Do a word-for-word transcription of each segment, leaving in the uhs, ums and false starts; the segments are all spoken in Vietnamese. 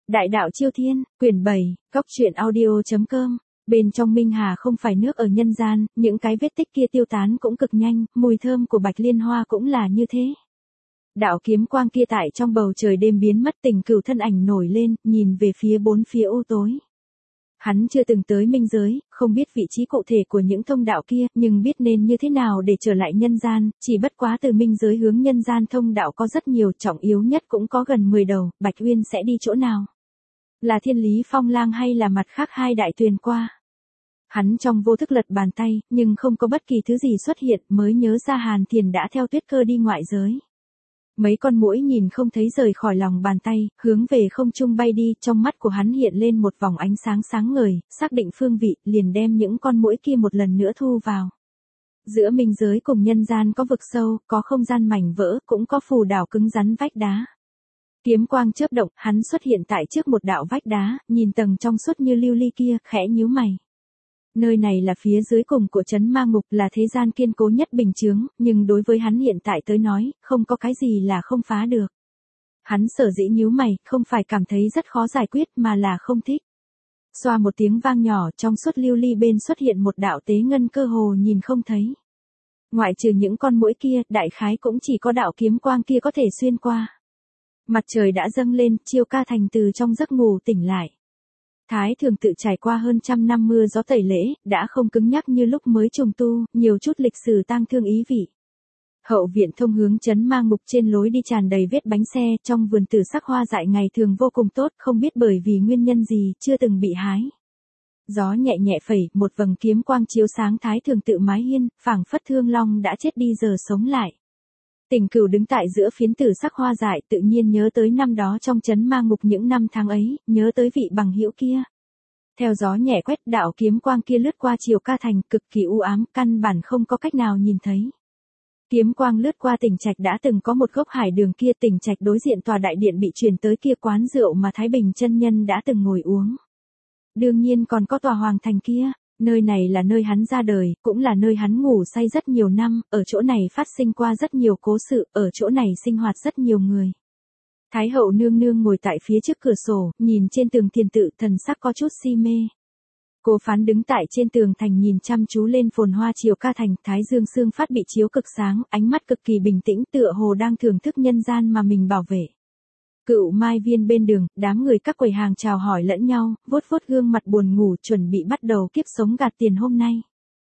Đại đạo Chiêu Thiên, quyển bảy, góc truyện audio chấm com. Bên trong Minh Hà không phải nước ở nhân gian, những cái vết tích kia tiêu tán cũng cực nhanh, mùi thơm của bạch liên hoa cũng là như thế. Đạo kiếm quang kia tại trong bầu trời đêm biến mất, Tình Cửu thân ảnh nổi lên, nhìn về phía bốn phía u tối. Hắn chưa từng tới minh giới, không biết vị trí cụ thể của những thông đạo kia, nhưng biết nên như thế nào để trở lại nhân gian, chỉ bất quá từ minh giới hướng nhân gian thông đạo có rất nhiều, trọng yếu nhất cũng có gần mười đầu, Bạch Uyên sẽ đi chỗ nào? Là Thiên Lý Phong Lang hay là mặt khác hai đại tuyền qua? Hắn trong vô thức lật bàn tay, nhưng không có bất kỳ thứ gì xuất hiện, mới nhớ ra Hàn Thiền đã theo Tuyết Cơ đi ngoại giới. Mấy con muỗi nhìn không thấy rời khỏi lòng bàn tay, hướng về không trung bay đi, trong mắt của hắn hiện lên một vòng ánh sáng sáng ngời, xác định phương vị, liền đem những con muỗi kia một lần nữa thu vào. Giữa minh giới cùng nhân gian có vực sâu, có không gian mảnh vỡ, cũng có phù đảo cứng rắn vách đá. Kiếm quang chớp động, hắn xuất hiện tại trước một đạo vách đá, nhìn tầng trong suốt như lưu ly kia, khẽ nhíu mày. Nơi này là phía dưới cùng của trấn ma ngục, là thế gian kiên cố nhất bình chướng, nhưng đối với hắn hiện tại tới nói, không có cái gì là không phá được. Hắn sở dĩ nhíu mày, không phải cảm thấy rất khó giải quyết mà là không thích. Xoa một tiếng vang nhỏ, trong suốt lưu ly bên xuất hiện một đạo tế ngân cơ hồ nhìn không thấy. Ngoại trừ những con muỗi kia, đại khái cũng chỉ có đạo kiếm quang kia có thể xuyên qua. Mặt trời đã dâng lên, Chiêu Ca Thành từ trong giấc ngủ tỉnh lại. Thái Thường tự trải qua hơn trăm năm mưa gió tẩy lễ, đã không cứng nhắc như lúc mới trùng tu, nhiều chút lịch sử tang thương ý vị. Hậu viện thông hướng trấn ma ngục, trên lối đi tràn đầy vết bánh xe, trong vườn tử sắc hoa dại ngày thường vô cùng tốt, không biết bởi vì nguyên nhân gì, chưa từng bị hái. Gió nhẹ nhẹ phẩy, một vầng kiếm quang chiếu sáng Thái Thường tự mái hiên, phảng phất Thương Long đã chết đi giờ sống lại. Tình Cửu đứng tại giữa phiến tử sắc hoa dại, tự nhiên nhớ tới năm đó trong trấn ma ngục những năm tháng ấy, nhớ tới vị bằng hữu kia. Theo gió nhẹ quét, đạo kiếm quang kia lướt qua Chiêu Ca Thành, cực kỳ u ám, căn bản không có cách nào nhìn thấy. Kiếm quang lướt qua Tỉnh Trạch, đã từng có một gốc hải đường kia, Tỉnh Trạch đối diện tòa đại điện bị chuyển tới kia quán rượu mà Thái Bình chân nhân đã từng ngồi uống. Đương nhiên còn có tòa hoàng thành kia. Nơi này là nơi hắn ra đời, cũng là nơi hắn ngủ say rất nhiều năm, ở chỗ này phát sinh qua rất nhiều cố sự, ở chỗ này sinh hoạt rất nhiều người. Thái hậu nương nương ngồi tại phía trước cửa sổ, nhìn trên tường thiền tự, thần sắc có chút si mê. Cố Phán đứng tại trên tường thành nhìn chăm chú lên phồn hoa Chiêu Ca Thành, thái dương sương phát bị chiếu cực sáng, ánh mắt cực kỳ bình tĩnh, tựa hồ đang thưởng thức nhân gian mà mình bảo vệ. Cựu Mai Viên bên đường, đám người các quầy hàng chào hỏi lẫn nhau, vuốt vuốt gương mặt buồn ngủ, chuẩn bị bắt đầu kiếp sống gạt tiền hôm nay.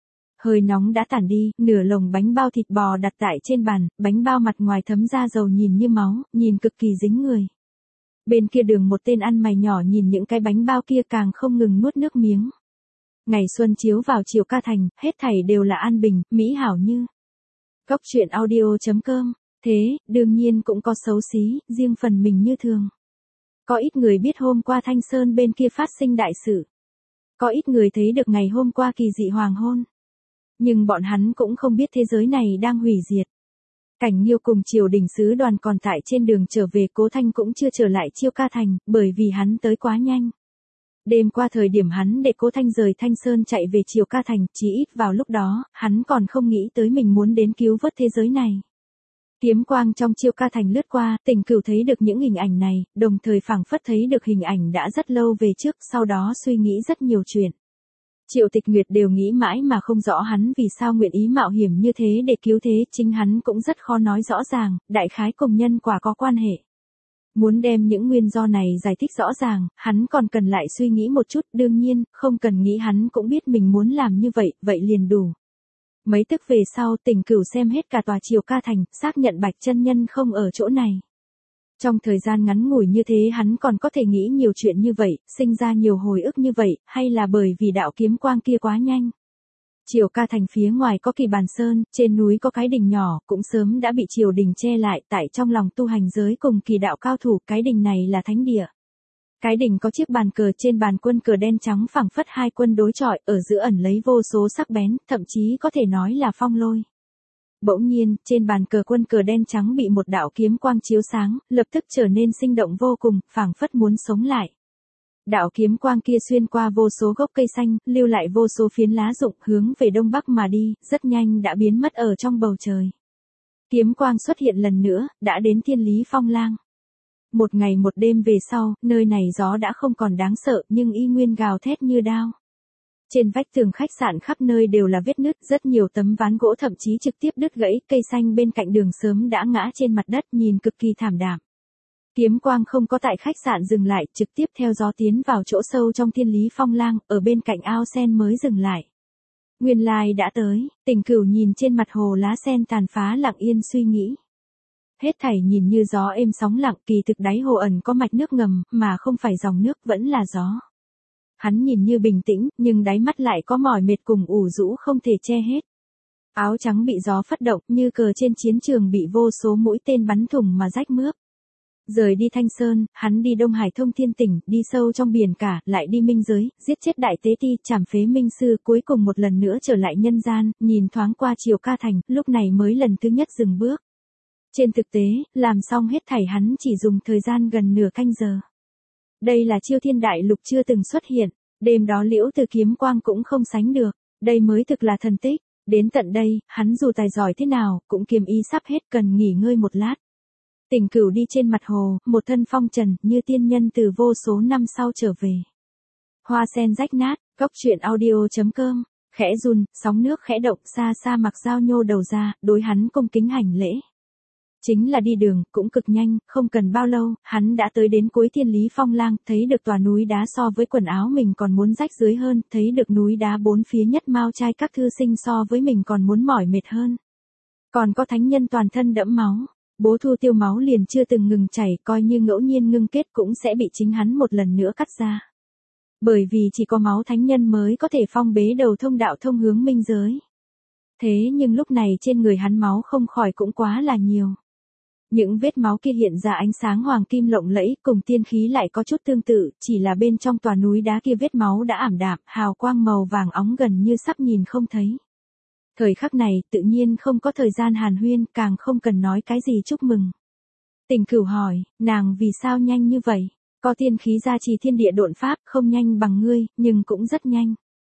Hơi nóng đã tản đi, nửa lồng bánh bao thịt bò đặt tại trên bàn, bánh bao mặt ngoài thấm ra dầu nhìn như máu, nhìn cực kỳ dính người. Bên kia đường một tên ăn mày nhỏ nhìn những cái bánh bao kia càng không ngừng nuốt nước miếng. Ngày xuân chiếu vào Chiêu Ca Thành, hết thảy đều là an bình, mỹ hảo như. Góc truyện audio chấm com. Thế, đương nhiên cũng có xấu xí, riêng phần mình như thường. Có ít người biết hôm qua Thanh Sơn bên kia phát sinh đại sự. Có ít người thấy được ngày hôm qua kỳ dị hoàng hôn. Nhưng bọn hắn cũng không biết thế giới này đang hủy diệt. Cảnh Nghiêu cùng triều đình sứ đoàn còn tại trên đường trở về, Cố Thanh cũng chưa trở lại Chiêu Ca Thành, bởi vì hắn tới quá nhanh. Đêm qua thời điểm hắn để Cố Thanh rời Thanh Sơn chạy về Chiêu Ca Thành, chỉ ít vào lúc đó, hắn còn không nghĩ tới mình muốn đến cứu vớt thế giới này. Kiếm quang trong Chiêu Ca Thành lướt qua, Tình Cửu thấy được những hình ảnh này, đồng thời phảng phất thấy được hình ảnh đã rất lâu về trước, sau đó suy nghĩ rất nhiều chuyện. Triệu Tịch Nguyệt đều nghĩ mãi mà không rõ hắn vì sao nguyện ý mạo hiểm như thế để cứu thế, chính hắn cũng rất khó nói rõ ràng, đại khái cùng nhân quả có quan hệ. Muốn đem những nguyên do này giải thích rõ ràng, hắn còn cần lại suy nghĩ một chút, đương nhiên, không cần nghĩ hắn cũng biết mình muốn làm như vậy, vậy liền đủ. Mấy tức về sau, Tình Cửu xem hết cả tòa Chiêu Ca Thành, xác nhận Bạch chân nhân không ở chỗ này. Trong thời gian ngắn ngủi như thế hắn còn có thể nghĩ nhiều chuyện như vậy, sinh ra nhiều hồi ức như vậy, hay là bởi vì đạo kiếm quang kia quá nhanh. Chiêu Ca Thành phía ngoài có Kỳ Bàn Sơn, trên núi có cái đình nhỏ, cũng sớm đã bị triều đình che lại, tại trong lòng tu hành giới cùng kỳ đạo cao thủ, cái đình này là thánh địa. Cái đỉnh có chiếc bàn cờ, trên bàn quân cờ đen trắng phảng phất hai quân đối chọi, ở giữa ẩn lấy vô số sắc bén, thậm chí có thể nói là phong lôi. Bỗng nhiên, trên bàn cờ quân cờ đen trắng bị một đạo kiếm quang chiếu sáng, lập tức trở nên sinh động vô cùng, phảng phất muốn sống lại. Đạo kiếm quang kia xuyên qua vô số gốc cây xanh, lưu lại vô số phiến lá rụng, hướng về đông bắc mà đi, rất nhanh đã biến mất ở trong bầu trời. Kiếm quang xuất hiện lần nữa, đã đến Thiên Lý Phong Lang. Một ngày một đêm về sau, nơi này gió đã không còn đáng sợ nhưng y nguyên gào thét như đao. Trên vách tường khách sạn khắp nơi đều là vết nứt, rất nhiều tấm ván gỗ thậm chí trực tiếp đứt gãy, cây xanh bên cạnh đường sớm đã ngã trên mặt đất nhìn cực kỳ thảm đạm. Kiếm quang không có tại khách sạn dừng lại, trực tiếp theo gió tiến vào chỗ sâu trong Thiên Lý Phong Lang, ở bên cạnh ao sen mới dừng lại. Nguyên lai đã tới, Tình Cửu nhìn trên mặt hồ lá sen tàn phá lặng yên suy nghĩ. Hết thảy nhìn như gió êm sóng lặng, kỳ thực đáy hồ ẩn có mạch nước ngầm, mà không phải dòng nước, vẫn là gió. Hắn nhìn như bình tĩnh, nhưng đáy mắt lại có mỏi mệt cùng ủ rũ không thể che hết. Áo trắng bị gió phất động, như cờ trên chiến trường bị vô số mũi tên bắn thủng mà rách mướp. Rời đi Thanh Sơn, hắn đi Đông Hải Thông Thiên Tỉnh, đi sâu trong biển cả, lại đi minh giới, giết chết đại tế ti, trảm phế minh sư, cuối cùng một lần nữa trở lại nhân gian, nhìn thoáng qua Triều Ca Thành, lúc này mới lần thứ nhất dừng bước. Trên thực tế, làm xong hết thảy hắn chỉ dùng thời gian gần nửa canh giờ. Đây là Chiêu Thiên Đại Lục chưa từng xuất hiện, đêm đó Liễu Từ kiếm quang cũng không sánh được, đây mới thực là thần tích. Đến tận đây, hắn dù tài giỏi thế nào, cũng kiềm ý sắp hết, cần nghỉ ngơi một lát. Tình Cửu đi trên mặt hồ, một thân phong trần, như tiên nhân từ vô số năm sau trở về. Hoa sen rách nát, góc truyện audio chấm com, khẽ run, sóng nước khẽ động, xa xa Mặc Giao nhô đầu ra, đối hắn cung kính hành lễ. Chính là đi đường, cũng cực nhanh, không cần bao lâu, hắn đã tới đến cuối Thiên Lý Phong Lang, thấy được tòa núi đá so với quần áo mình còn muốn rách dưới hơn, thấy được núi đá bốn phía nhất mao trai các thư sinh so với mình còn muốn mỏi mệt hơn. Còn có thánh nhân toàn thân đẫm máu. Bố Thu Tiêu máu liền chưa từng ngừng chảy, coi như ngẫu nhiên ngưng kết cũng sẽ bị chính hắn một lần nữa cắt ra. Bởi vì chỉ có máu thánh nhân mới có thể phong bế đầu thông đạo thông hướng minh giới. Thế nhưng lúc này trên người hắn máu không khỏi cũng quá là nhiều. Những vết máu kia hiện ra ánh sáng hoàng kim lộng lẫy, cùng tiên khí lại có chút tương tự, chỉ là bên trong tòa núi đá kia vết máu đã ảm đạm, hào quang màu vàng óng gần như sắp nhìn không thấy. Thời khắc này, tự nhiên không có thời gian hàn huyên, càng không cần nói cái gì chúc mừng. Tình Cửu hỏi, nàng vì sao nhanh như vậy? Có tiên khí gia trì thiên địa độn pháp, không nhanh bằng ngươi, nhưng cũng rất nhanh.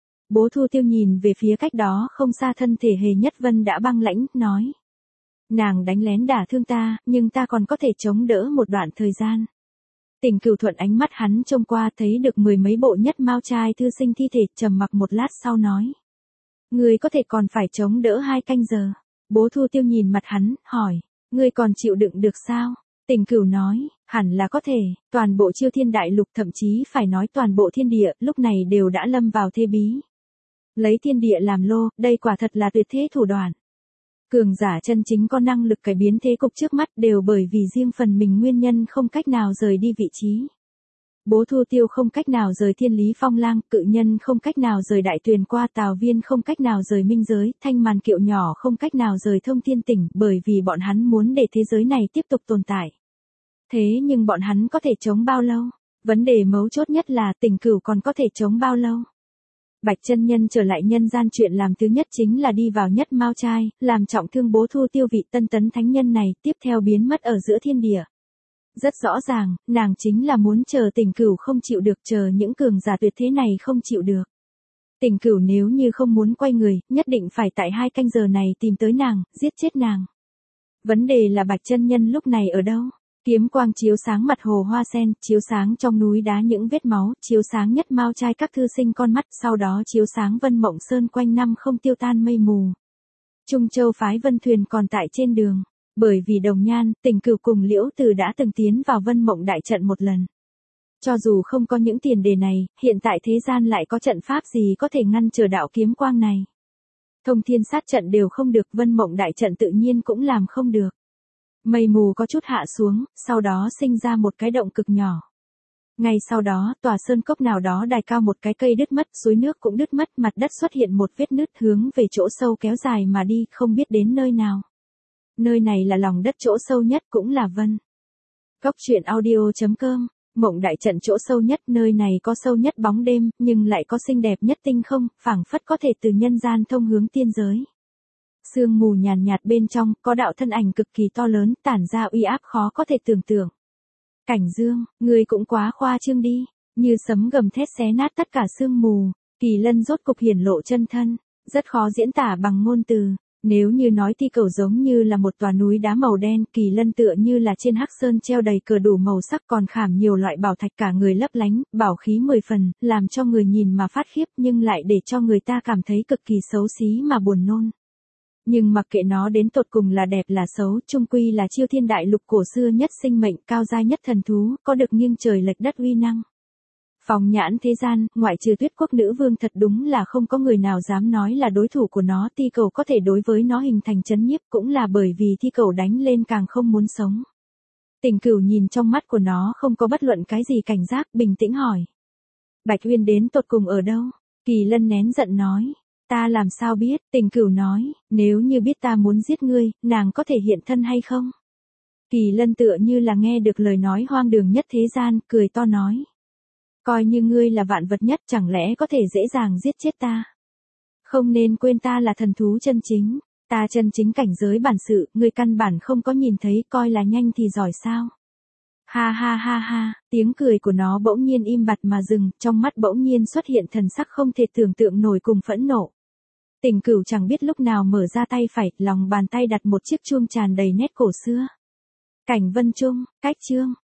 Bố Thu Tiêu nhìn về phía cách đó không xa thân thể Hề Nhất Vân đã băng lãnh, nói. Nàng đánh lén đả thương ta, nhưng ta còn có thể chống đỡ một đoạn thời gian. Tình Cửu thuận ánh mắt hắn trông qua thấy được mười mấy bộ nhất mao trai thư sinh thi thể, trầm mặc một lát sau nói. Ngươi có thể còn phải chống đỡ hai canh giờ. Bố Thu Tiêu nhìn mặt hắn, hỏi, ngươi còn chịu đựng được sao? Tình Cửu nói, hẳn là có thể, toàn bộ Chiêu Thiên Đại Lục, thậm chí phải nói toàn bộ thiên địa, lúc này đều đã lâm vào thế bí. Lấy thiên địa làm lô, đây quả thật là tuyệt thế thủ đoạn. Cường giả chân chính có năng lực cải biến thế cục trước mắt đều bởi vì riêng phần mình nguyên nhân không cách nào rời đi vị trí. Bố Thu Tiêu không cách nào rời Thiên Lý Phong Lang, Cự Nhân không cách nào rời Đại Tuyền qua Tào Viên không cách nào rời minh giới, Thanh Màn Kiệu nhỏ không cách nào rời Thông Thiên Tỉnh, bởi vì bọn hắn muốn để thế giới này tiếp tục tồn tại. Thế nhưng bọn hắn có thể chống bao lâu? Vấn đề mấu chốt nhất là Tình Cửu còn có thể chống bao lâu? Bạch chân nhân trở lại nhân gian, chuyện làm thứ nhất chính là đi vào nhất mao trai, làm trọng thương Bố Thu Tiêu vị tân tấn thánh nhân này, tiếp theo biến mất ở giữa thiên địa. Rất rõ ràng, nàng chính là muốn chờ Tình Cửu không chịu được, chờ những cường giả tuyệt thế này không chịu được. Tình Cửu nếu như không muốn quay người, nhất định phải tại hai canh giờ này tìm tới nàng, giết chết nàng. Vấn đề là Bạch chân nhân lúc này ở đâu? Kiếm quang chiếu sáng mặt hồ hoa sen, chiếu sáng trong núi đá những vết máu, chiếu sáng nhất mao trai các thư sinh con mắt, sau đó chiếu sáng Vân Mộng Sơn quanh năm không tiêu tan mây mù. Trung Châu phái Vân Thuyền còn tại trên đường. Bởi vì đồng nhan, Tình Cửu cùng Liễu Từ đã từng tiến vào Vân Mộng đại trận một lần. Cho dù không có những tiền đề này, hiện tại thế gian lại có trận pháp gì có thể ngăn trở đạo kiếm quang này. Thông thiên sát trận đều không được, Vân Mộng đại trận tự nhiên cũng làm không được. Mây mù có chút hạ xuống, sau đó sinh ra một cái động cực nhỏ. Ngay sau đó, tòa sơn cốc nào đó đài cao một cái cây đứt mất, suối nước cũng đứt mất, mặt đất xuất hiện một vết nứt hướng về chỗ sâu kéo dài mà đi, không biết đến nơi nào. Nơi này là lòng đất chỗ sâu nhất, cũng là Vân. Góc truyện audio chấm com, Mộng đại trận chỗ sâu nhất, nơi này có sâu nhất bóng đêm, nhưng lại có xinh đẹp nhất tinh không, phảng phất có thể từ nhân gian thông hướng tiên giới. Sương mù nhàn nhạt bên trong, có đạo thân ảnh cực kỳ to lớn, tản ra uy áp khó có thể tưởng tượng. Cảnh Dương, ngươi cũng quá khoa trương đi, như sấm gầm thét xé nát tất cả sương mù, Kỳ Lân rốt cục hiển lộ chân thân, rất khó diễn tả bằng ngôn từ. Nếu như nói Ti Cầu giống như là một tòa núi đá màu đen, Kỳ Lân tựa như là trên hắc sơn treo đầy cờ đủ màu sắc còn khảm nhiều loại bảo thạch cả người lấp lánh, bảo khí mười phần, làm cho người nhìn mà phát khiếp nhưng lại để cho người ta cảm thấy cực kỳ xấu xí mà buồn nôn. Nhưng mặc kệ nó đến tột cùng là đẹp là xấu, chung quy là Chiêu Thiên Đại Lục cổ xưa nhất sinh mệnh, cao giai nhất thần thú, có được nghiêng trời lệch đất uy năng. Phóng nhãn thế gian, ngoại trừ Tuyết Quốc nữ vương thật đúng là không có người nào dám nói là đối thủ của nó, Ti Cầu có thể đối với nó hình thành chấn nhiếp cũng là bởi vì Ti Cầu đánh lên càng không muốn sống. Tình Cửu nhìn trong mắt của nó không có bất luận cái gì cảnh giác, bình tĩnh hỏi. Bạch Uyên đến tột cùng ở đâu? Kỳ Lân nén giận nói. Ta làm sao biết? Tình Cửu nói, nếu như biết ta muốn giết ngươi, nàng có thể hiện thân hay không? Kỳ Lân tựa như là nghe được lời nói hoang đường nhất thế gian, cười to nói. Coi như ngươi là vạn vật nhất, chẳng lẽ có thể dễ dàng giết chết ta? Không nên quên ta là thần thú chân chính, ta chân chính cảnh giới bản sự, ngươi căn bản không có nhìn thấy, coi là nhanh thì giỏi sao? Ha ha ha ha, tiếng cười của nó bỗng nhiên im bặt mà dừng, trong mắt bỗng nhiên xuất hiện thần sắc không thể tưởng tượng nổi cùng phẫn nộ. Tình Cửu chẳng biết lúc nào mở ra tay phải, lòng bàn tay đặt một chiếc chuông tràn đầy nét cổ xưa. Cảnh Vân Trung, cách chương.